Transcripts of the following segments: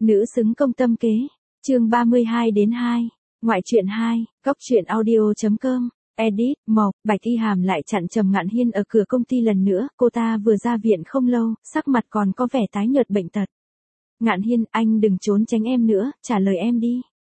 Nữ xứng công tâm kế. Chương 32-2. Ngoại truyện 2, Cóc truyện audio.com. Edit, Mộc, Bạch Y Hàm lại chặn Trầm Ngạn Hiên ở cửa công ty lần nữa, cô ta vừa ra viện không lâu, sắc mặt còn có vẻ tái nhợt bệnh tật. Ngạn Hiên, anh đừng trốn tránh em nữa, trả lời em đi.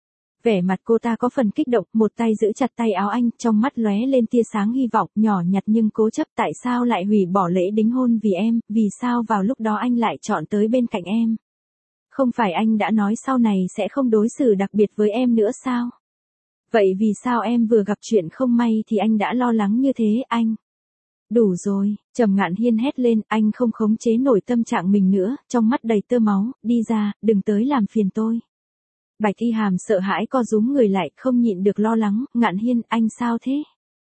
Vẻ mặt cô ta có phần kích động, một tay giữ chặt tay áo anh, trong mắt lóe lên tia sáng hy vọng, nhỏ nhặt nhưng cố chấp. Tại sao lại hủy bỏ lễ đính hôn vì em, vì sao vào lúc đó anh lại chọn tới bên cạnh em? Không phải anh đã nói sau này sẽ không đối xử đặc biệt với em nữa sao? Vậy vì sao em vừa gặp chuyện không may thì anh đã lo lắng như thế anh? Đủ rồi, Trầm Ngạn Hiên hét lên, anh không khống chế nổi tâm trạng mình nữa, trong mắt đầy tơ máu, đi ra, đừng tới làm phiền tôi. Bạch Y Hàm sợ hãi co rúm người lại, không nhịn được lo lắng, Ngạn Hiên, anh sao thế?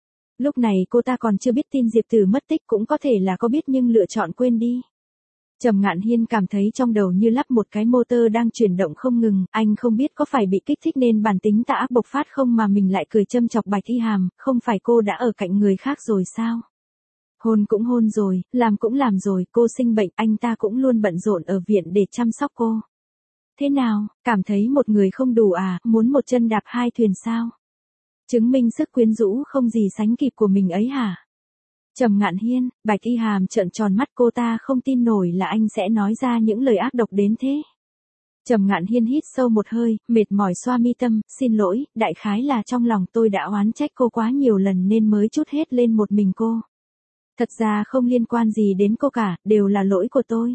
Lúc này cô ta còn chưa biết tin Diệp Tử mất tích, cũng có thể là có biết nhưng lựa chọn quên đi. Trầm Ngạn Hiên cảm thấy trong đầu như lắp một cái motor đang chuyển động không ngừng, anh không biết có phải bị kích thích nên bản tính tà ác bộc phát không mà mình lại cười châm chọc Bạch Y Hàm, không phải cô đã ở cạnh người khác rồi sao? Hôn cũng hôn rồi, làm cũng làm rồi, cô sinh bệnh, anh ta cũng luôn bận rộn ở viện để chăm sóc cô. Thế nào, cảm thấy một người không đủ à, muốn một chân đạp hai thuyền sao? Chứng minh sức quyến rũ không gì sánh kịp của mình ấy hả? Trầm Ngạn Hiên, Bạch Y Hàm trợn tròn mắt, cô ta không tin nổi là anh sẽ nói ra những lời ác độc đến thế. Trầm Ngạn Hiên hít sâu một hơi, mệt mỏi xoa mi tâm, xin lỗi, đại khái là trong lòng tôi đã oán trách cô quá nhiều lần nên mới trút hết lên một mình cô. Thật ra không liên quan gì đến cô cả, đều là lỗi của tôi.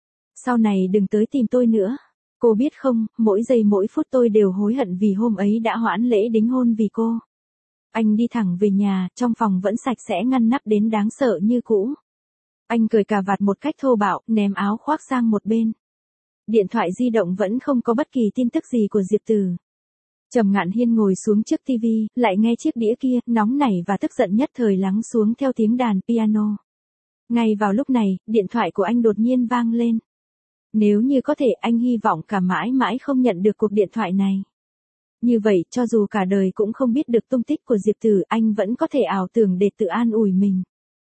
Sau này đừng tới tìm tôi nữa. Cô biết không, mỗi giây mỗi phút tôi đều hối hận vì hôm ấy đã hoãn lễ đính hôn vì cô. Anh đi thẳng về nhà, trong phòng vẫn sạch sẽ ngăn nắp đến đáng sợ như cũ. Anh cởi cà vạt một cách thô bạo, ném áo khoác sang một bên. Điện thoại di động vẫn không có bất kỳ tin tức gì của Diệp Tử. Trầm Ngạn Hiên ngồi xuống trước tivi, lại nghe chiếc đĩa kia, nóng nảy và tức giận nhất thời lắng xuống theo tiếng đàn piano. Ngay vào lúc này, điện thoại của anh đột nhiên vang lên. Nếu như có thể, anh hy vọng cả mãi mãi không nhận được cuộc điện thoại này. Như vậy, cho dù cả đời cũng không biết được tung tích của Diệp Tử, anh vẫn có thể ảo tưởng để tự an ủi mình.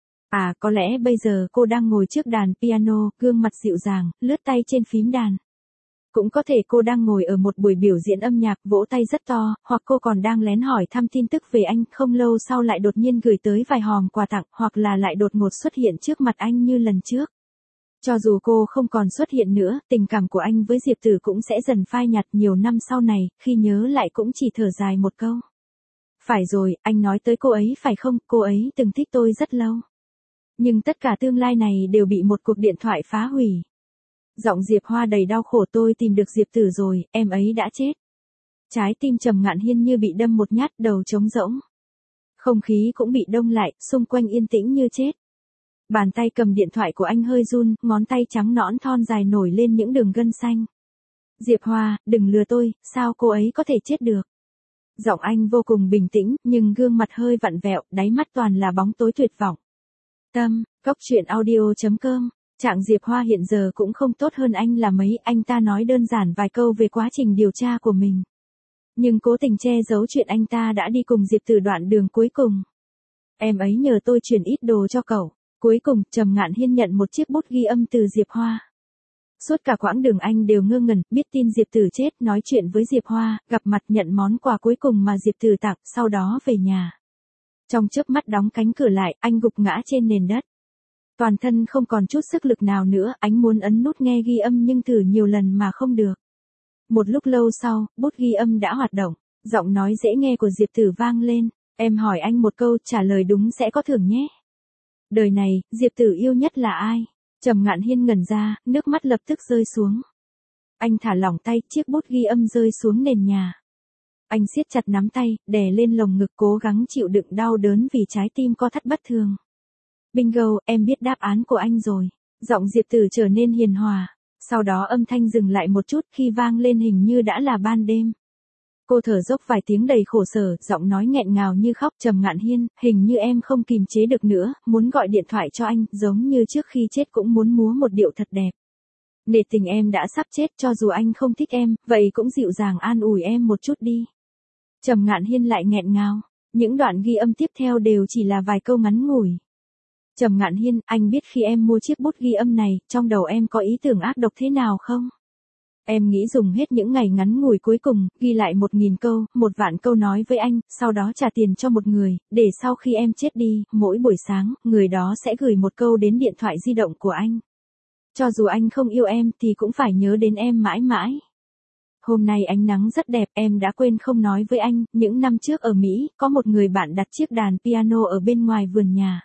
À, có lẽ bây giờ cô đang ngồi trước đàn piano, gương mặt dịu dàng, lướt tay trên phím đàn. Cũng có thể cô đang ngồi ở một buổi biểu diễn âm nhạc, vỗ tay rất to, hoặc cô còn đang lén hỏi thăm tin tức về anh, không lâu sau lại đột nhiên gửi tới vài hòm quà tặng, hoặc là lại đột ngột xuất hiện trước mặt anh như lần trước. Cho dù cô không còn xuất hiện nữa, tình cảm của anh với Diệp Tử cũng sẽ dần phai nhạt. Nhiều năm sau này, khi nhớ lại cũng chỉ thở dài một câu. Phải rồi, anh nói tới cô ấy phải không, cô ấy từng thích tôi rất lâu. Nhưng tất cả tương lai này đều bị một cuộc điện thoại phá hủy. Giọng Diệp Hoa đầy đau khổ, tôi tìm được Diệp Tử rồi, em ấy đã chết. Trái tim Trầm Ngạn Hiên như bị đâm một nhát, đầu trống rỗng. Không khí cũng bị đông lại, xung quanh yên tĩnh như chết. Bàn tay cầm điện thoại của anh hơi run, ngón tay trắng nõn thon dài nổi lên những đường gân xanh. Diệp Hoa, đừng lừa tôi, sao cô ấy có thể chết được? Giọng anh vô cùng bình tĩnh, nhưng gương mặt hơi vặn vẹo, đáy mắt toàn là bóng tối tuyệt vọng. Cóc truyện audio.com. Trạng Diệp Hoa hiện giờ cũng không tốt hơn anh là mấy, anh ta nói đơn giản vài câu về quá trình điều tra của mình. Nhưng cố tình che giấu chuyện anh ta đã đi cùng Diệp Tử đoạn đường cuối cùng. Em ấy nhờ tôi chuyển ít đồ cho cậu. Cuối cùng, Trầm Ngạn Hiên nhận một chiếc bút ghi âm từ Diệp Hoa. Suốt cả quãng đường anh đều ngơ ngẩn, biết tin Diệp Tử chết, nói chuyện với Diệp Hoa, gặp mặt nhận món quà cuối cùng mà Diệp Tử tặng, sau đó về nhà. Trong chớp mắt đóng cánh cửa lại, anh gục ngã trên nền đất. Toàn thân không còn chút sức lực nào nữa, anh muốn ấn nút nghe ghi âm nhưng thử nhiều lần mà không được. Một lúc lâu sau, bút ghi âm đã hoạt động, giọng nói dễ nghe của Diệp Tử vang lên, em hỏi anh một câu, trả lời đúng sẽ có thưởng nhé. Đời này, Diệp Tử yêu nhất là ai? Trầm Ngạn Hiên ngẩn ra, nước mắt lập tức rơi xuống. Anh thả lỏng tay, chiếc bút ghi âm rơi xuống nền nhà. Anh siết chặt nắm tay, đè lên lồng ngực cố gắng chịu đựng đau đớn vì trái tim co thắt bất thường. Bingo, em biết đáp án của anh rồi. Giọng Diệp Tử trở nên hiền hòa. Sau đó âm thanh dừng lại một chút, khi vang lên hình như đã là ban đêm. Cô thở dốc vài tiếng đầy khổ sở, giọng nói nghẹn ngào như khóc. Trầm Ngạn Hiên, hình như em không kìm chế được nữa, muốn gọi điện thoại cho anh, giống như trước khi chết cũng muốn múa một điệu thật đẹp. Nể tình em đã sắp chết, cho dù anh không thích em, vậy cũng dịu dàng an ủi em một chút đi. Trầm Ngạn Hiên lại nghẹn ngào, những đoạn ghi âm tiếp theo đều chỉ là vài câu ngắn ngủi. Trầm Ngạn Hiên, anh biết khi em mua chiếc bút ghi âm này, trong đầu em có ý tưởng ác độc thế nào không? Em nghĩ dùng hết những ngày ngắn ngủi cuối cùng, ghi lại 1.000 câu, 1 vạn câu nói với anh, sau đó trả tiền cho một người, để sau khi em chết đi, mỗi buổi sáng, người đó sẽ gửi một câu đến điện thoại di động của anh. Cho dù anh không yêu em thì cũng phải nhớ đến em mãi mãi. Hôm nay ánh nắng rất đẹp, em đã quên không nói với anh, những năm trước ở Mỹ, có một người bạn đặt chiếc đàn piano ở bên ngoài vườn nhà.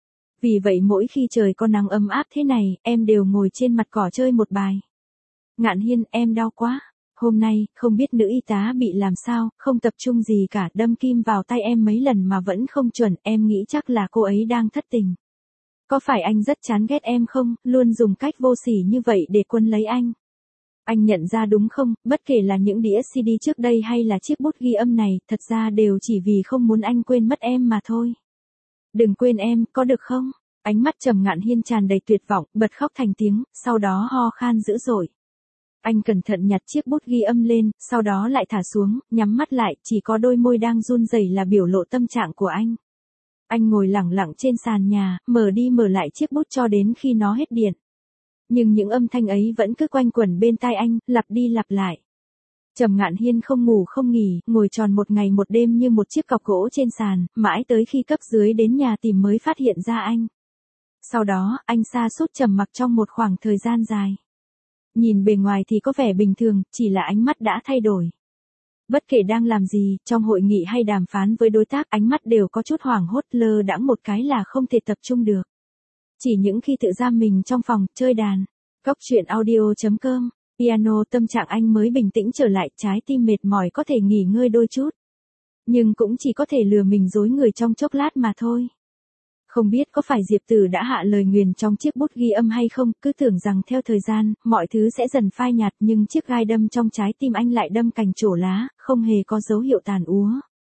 Vì vậy mỗi khi trời có nắng ấm áp thế này, em đều ngồi trên mặt cỏ chơi một bài. Ngạn Hiên, em đau quá. Hôm nay, không biết nữ y tá bị làm sao, không tập trung gì cả, đâm kim vào tay em mấy lần mà vẫn không chuẩn, em nghĩ chắc là cô ấy đang thất tình. Có phải anh rất chán ghét em không, luôn dùng cách vô sỉ như vậy để quân lấy anh? Anh nhận ra đúng không, bất kể là những đĩa CD trước đây hay là chiếc bút ghi âm này, thật ra đều chỉ vì không muốn anh quên mất em mà thôi. Đừng quên em, có được không? Ánh mắt Trầm Ngạn Hiên tràn đầy tuyệt vọng, bật khóc thành tiếng, sau đó ho khan dữ dội. Anh cẩn thận nhặt chiếc bút ghi âm lên, sau đó lại thả xuống, nhắm mắt lại, chỉ có đôi môi đang run rẩy là biểu lộ tâm trạng của anh. Anh ngồi lẳng lặng trên sàn nhà, mở đi mở lại chiếc bút cho đến khi nó hết điện. Nhưng những âm thanh ấy vẫn cứ quanh quẩn bên tai anh, lặp đi lặp lại. Trầm Ngạn Hiên không ngủ không nghỉ, ngồi tròn một ngày một đêm như một chiếc cọc gỗ trên sàn, mãi tới khi cấp dưới đến nhà tìm mới phát hiện ra anh. Sau đó, anh sa sút trầm mặc trong một khoảng thời gian dài. Nhìn bề ngoài thì có vẻ bình thường, chỉ là ánh mắt đã thay đổi. Bất kể đang làm gì, trong hội nghị hay đàm phán với đối tác, ánh mắt đều có chút hoảng hốt, lơ đãng một cái là không thể tập trung được. Chỉ những khi tự giam mình trong phòng, chơi đàn. Góc truyện audio.com, piano, tâm trạng anh mới bình tĩnh trở lại, trái tim mệt mỏi có thể nghỉ ngơi đôi chút. Nhưng cũng chỉ có thể lừa mình dối người trong chốc lát mà thôi. Không biết có phải Diệp Tử đã hạ lời nguyền trong chiếc bút ghi âm hay không, cứ tưởng rằng theo thời gian, mọi thứ sẽ dần phai nhạt, nhưng chiếc gai đâm trong trái tim anh lại đâm cành trổ lá, không hề có dấu hiệu tàn úa.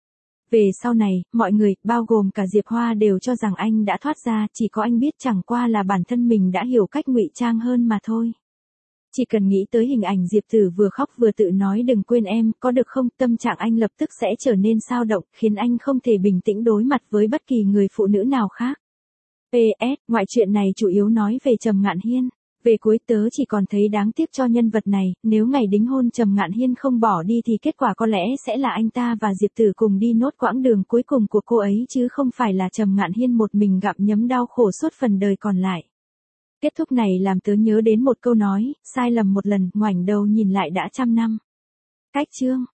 Về sau này, mọi người, bao gồm cả Diệp Hoa đều cho rằng anh đã thoát ra, chỉ có anh biết chẳng qua là bản thân mình đã hiểu cách ngụy trang hơn mà thôi. Chỉ cần nghĩ tới hình ảnh Diệp Tử vừa khóc vừa tự nói đừng quên em, có được không, tâm trạng anh lập tức sẽ trở nên xao động, khiến anh không thể bình tĩnh đối mặt với bất kỳ người phụ nữ nào khác. PS, ngoại truyện này chủ yếu nói về Trầm Ngạn Hiên. Về cuối tớ chỉ còn thấy đáng tiếc cho nhân vật này, nếu ngày đính hôn Trầm Ngạn Hiên không bỏ đi thì kết quả có lẽ sẽ là anh ta và Diệp Tử cùng đi nốt quãng đường cuối cùng của cô ấy chứ không phải là Trầm Ngạn Hiên một mình gặm nhấm đau khổ suốt phần đời còn lại. Kết thúc này làm tớ nhớ đến một câu nói, sai lầm một lần, ngoảnh đầu nhìn lại đã trăm năm. Cách chương